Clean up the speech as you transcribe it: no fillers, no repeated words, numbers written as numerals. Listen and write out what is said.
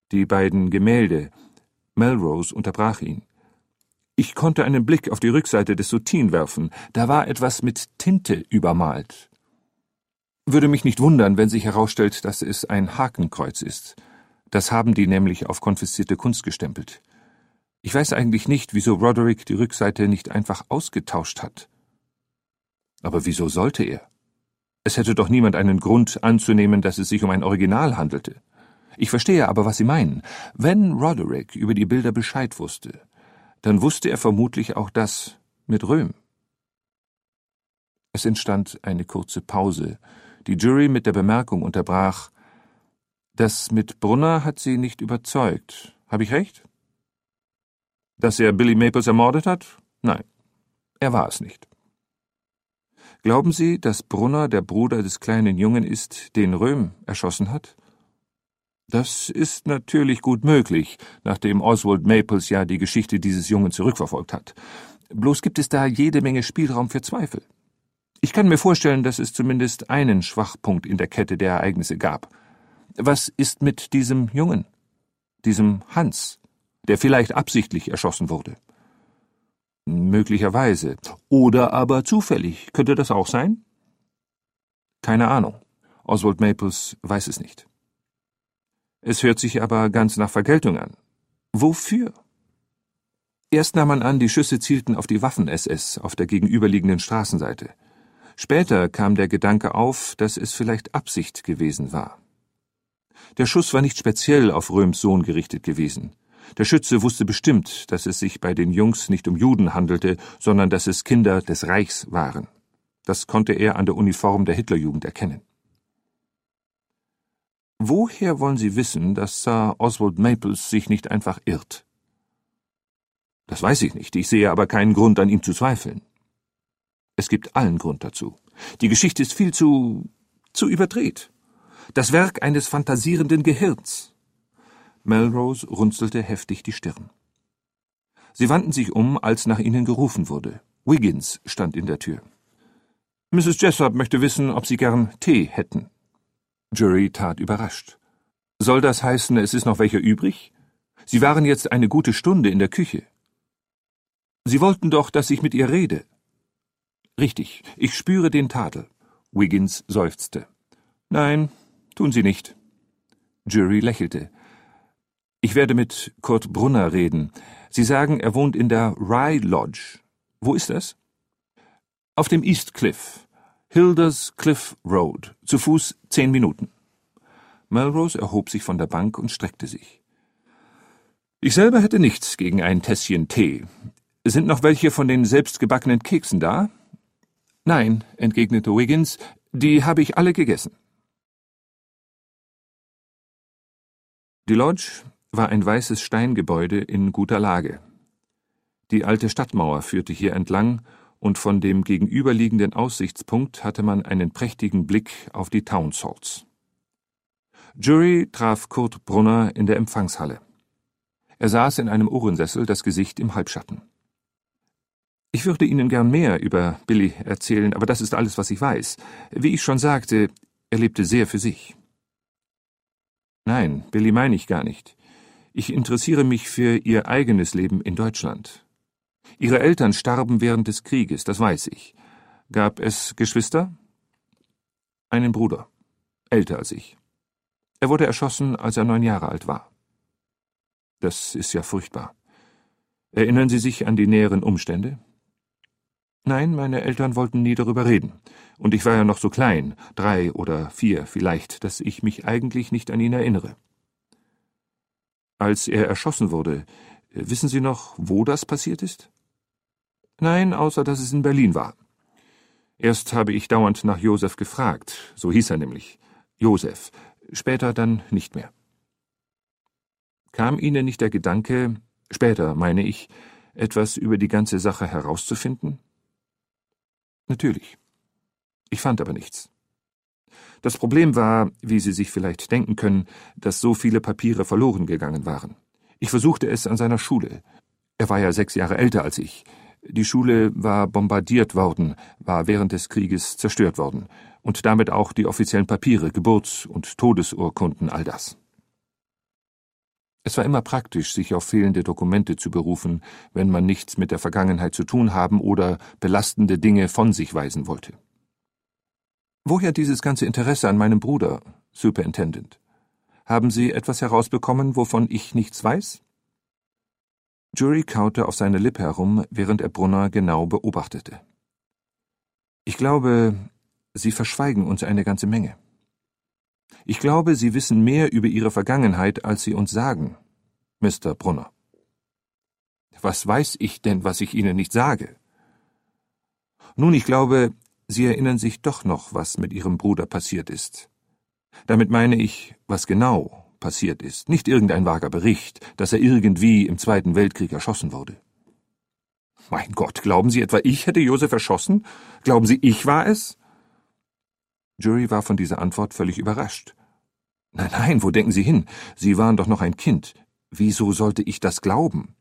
Die beiden Gemälde. Melrose unterbrach ihn. Ich konnte einen Blick auf die Rückseite des Soutine werfen. Da war etwas mit Tinte übermalt. Würde mich nicht wundern, wenn sich herausstellt, dass es ein Hakenkreuz ist. Das haben die nämlich auf konfiszierte Kunst gestempelt. Ich weiß eigentlich nicht, wieso Roderick die Rückseite nicht einfach ausgetauscht hat. Aber wieso sollte er? Es hätte doch niemand einen Grund anzunehmen, dass es sich um ein Original handelte. Ich verstehe aber, was Sie meinen. Wenn Roderick über die Bilder Bescheid wusste, dann wusste er vermutlich auch das mit Röhm. Es entstand eine kurze Pause. Die Jury mit der Bemerkung unterbrach: Das mit Brunner hat Sie nicht überzeugt. Habe ich recht? Dass er Billy Maples ermordet hat? Nein, er war es nicht. Glauben Sie, dass Brunner der Bruder des kleinen Jungen ist, den Röhm erschossen hat? Das ist natürlich gut möglich, nachdem Oswald Maples ja die Geschichte dieses Jungen zurückverfolgt hat. Bloß gibt es da jede Menge Spielraum für Zweifel. Ich kann mir vorstellen, dass es zumindest einen Schwachpunkt in der Kette der Ereignisse gab. Was ist mit diesem Jungen? Diesem Hans, der vielleicht absichtlich erschossen wurde? Möglicherweise. Oder aber zufällig. Könnte das auch sein? Keine Ahnung. Oswald Maples weiß es nicht. Es hört sich aber ganz nach Vergeltung an. Wofür? Erst nahm man an, die Schüsse zielten auf die Waffen-SS auf der gegenüberliegenden Straßenseite. Später kam der Gedanke auf, dass es vielleicht Absicht gewesen war. Der Schuss war nicht speziell auf Röhms Sohn gerichtet gewesen. Der Schütze wusste bestimmt, dass es sich bei den Jungs nicht um Juden handelte, sondern dass es Kinder des Reichs waren. Das konnte er an der Uniform der Hitlerjugend erkennen. Woher wollen Sie wissen, dass Sir Oswald Maples sich nicht einfach irrt? Das weiß ich nicht, ich sehe aber keinen Grund, an ihm zu zweifeln. Es gibt allen Grund dazu. Die Geschichte ist viel zu überdreht. Das Werk eines fantasierenden Gehirns. Melrose runzelte heftig die Stirn. Sie wandten sich um, als nach ihnen gerufen wurde. Wiggins stand in der Tür. Mrs. Jessup möchte wissen, ob Sie gern Tee hätten. Jury tat überrascht. Soll das heißen, es ist noch welcher übrig? Sie waren jetzt eine gute Stunde in der Küche. Sie wollten doch, dass ich mit ihr rede. Richtig, ich spüre den Tadel. Wiggins seufzte. Nein, tun Sie nicht. Jury lächelte. Ich werde mit Kurt Brunner reden. Sie sagen, er wohnt in der Rye Lodge. Wo ist das? Auf dem East Cliff. Hilders Cliff Road. Zu Fuß 10 Minuten. Melrose erhob sich von der Bank und streckte sich. Ich selber hätte nichts gegen ein Tässchen Tee. Sind noch welche von den selbstgebackenen Keksen da? Nein, entgegnete Wiggins, die habe ich alle gegessen. Die Lodge war ein weißes Steingebäude in guter Lage. Die alte Stadtmauer führte hier entlang, und von dem gegenüberliegenden Aussichtspunkt hatte man einen prächtigen Blick auf die Townhalls. Jury traf Kurt Brunner in der Empfangshalle. Er saß in einem Ohrensessel, das Gesicht im Halbschatten. Ich würde Ihnen gern mehr über Billy erzählen, aber das ist alles, was ich weiß. Wie ich schon sagte, er lebte sehr für sich. Nein, Billy meine ich gar nicht. Ich interessiere mich für Ihr eigenes Leben in Deutschland. Ihre Eltern starben während des Krieges, das weiß ich. Gab es Geschwister? Einen Bruder, älter als ich. Er wurde erschossen, als er 9 Jahre alt war. Das ist ja furchtbar. Erinnern Sie sich an die näheren Umstände? Nein, meine Eltern wollten nie darüber reden. Und ich war ja noch so klein, 3 oder 4 vielleicht, dass ich mich eigentlich nicht an ihn erinnere. Als er erschossen wurde, wissen Sie noch, wo das passiert ist? Nein, außer dass es in Berlin war. Erst habe ich dauernd nach Josef gefragt, so hieß er nämlich. Josef, später dann nicht mehr. Kam Ihnen nicht der Gedanke, später meine ich, etwas über die ganze Sache herauszufinden? Natürlich. Ich fand aber nichts. Das Problem war, wie Sie sich vielleicht denken können, dass so viele Papiere verloren gegangen waren. Ich versuchte es an seiner Schule. Er war ja 6 Jahre älter als ich. Die Schule war bombardiert worden, war während des Krieges zerstört worden. Und damit auch die offiziellen Papiere, Geburts- und Todesurkunden, all das. Es war immer praktisch, sich auf fehlende Dokumente zu berufen, wenn man nichts mit der Vergangenheit zu tun haben oder belastende Dinge von sich weisen wollte. Woher dieses ganze Interesse an meinem Bruder, Superintendent? Haben Sie etwas herausbekommen, wovon ich nichts weiß? Jury kaute auf seine Lippe herum, während er Brunner genau beobachtete. Ich glaube, Sie verschweigen uns eine ganze Menge. Ich glaube, Sie wissen mehr über Ihre Vergangenheit, als Sie uns sagen, Mr. Brunner. Was weiß ich denn, was ich Ihnen nicht sage? Nun, ich glaube, Sie erinnern sich doch noch, was mit Ihrem Bruder passiert ist. Damit meine ich, was genau passiert ist, nicht irgendein vager Bericht, dass er irgendwie im Zweiten Weltkrieg erschossen wurde. Mein Gott, glauben Sie etwa, ich hätte Josef erschossen? Glauben Sie, ich war es? Jury war von dieser Antwort völlig überrascht. Nein, wo denken Sie hin? Sie waren doch noch ein Kind. Wieso sollte ich das glauben?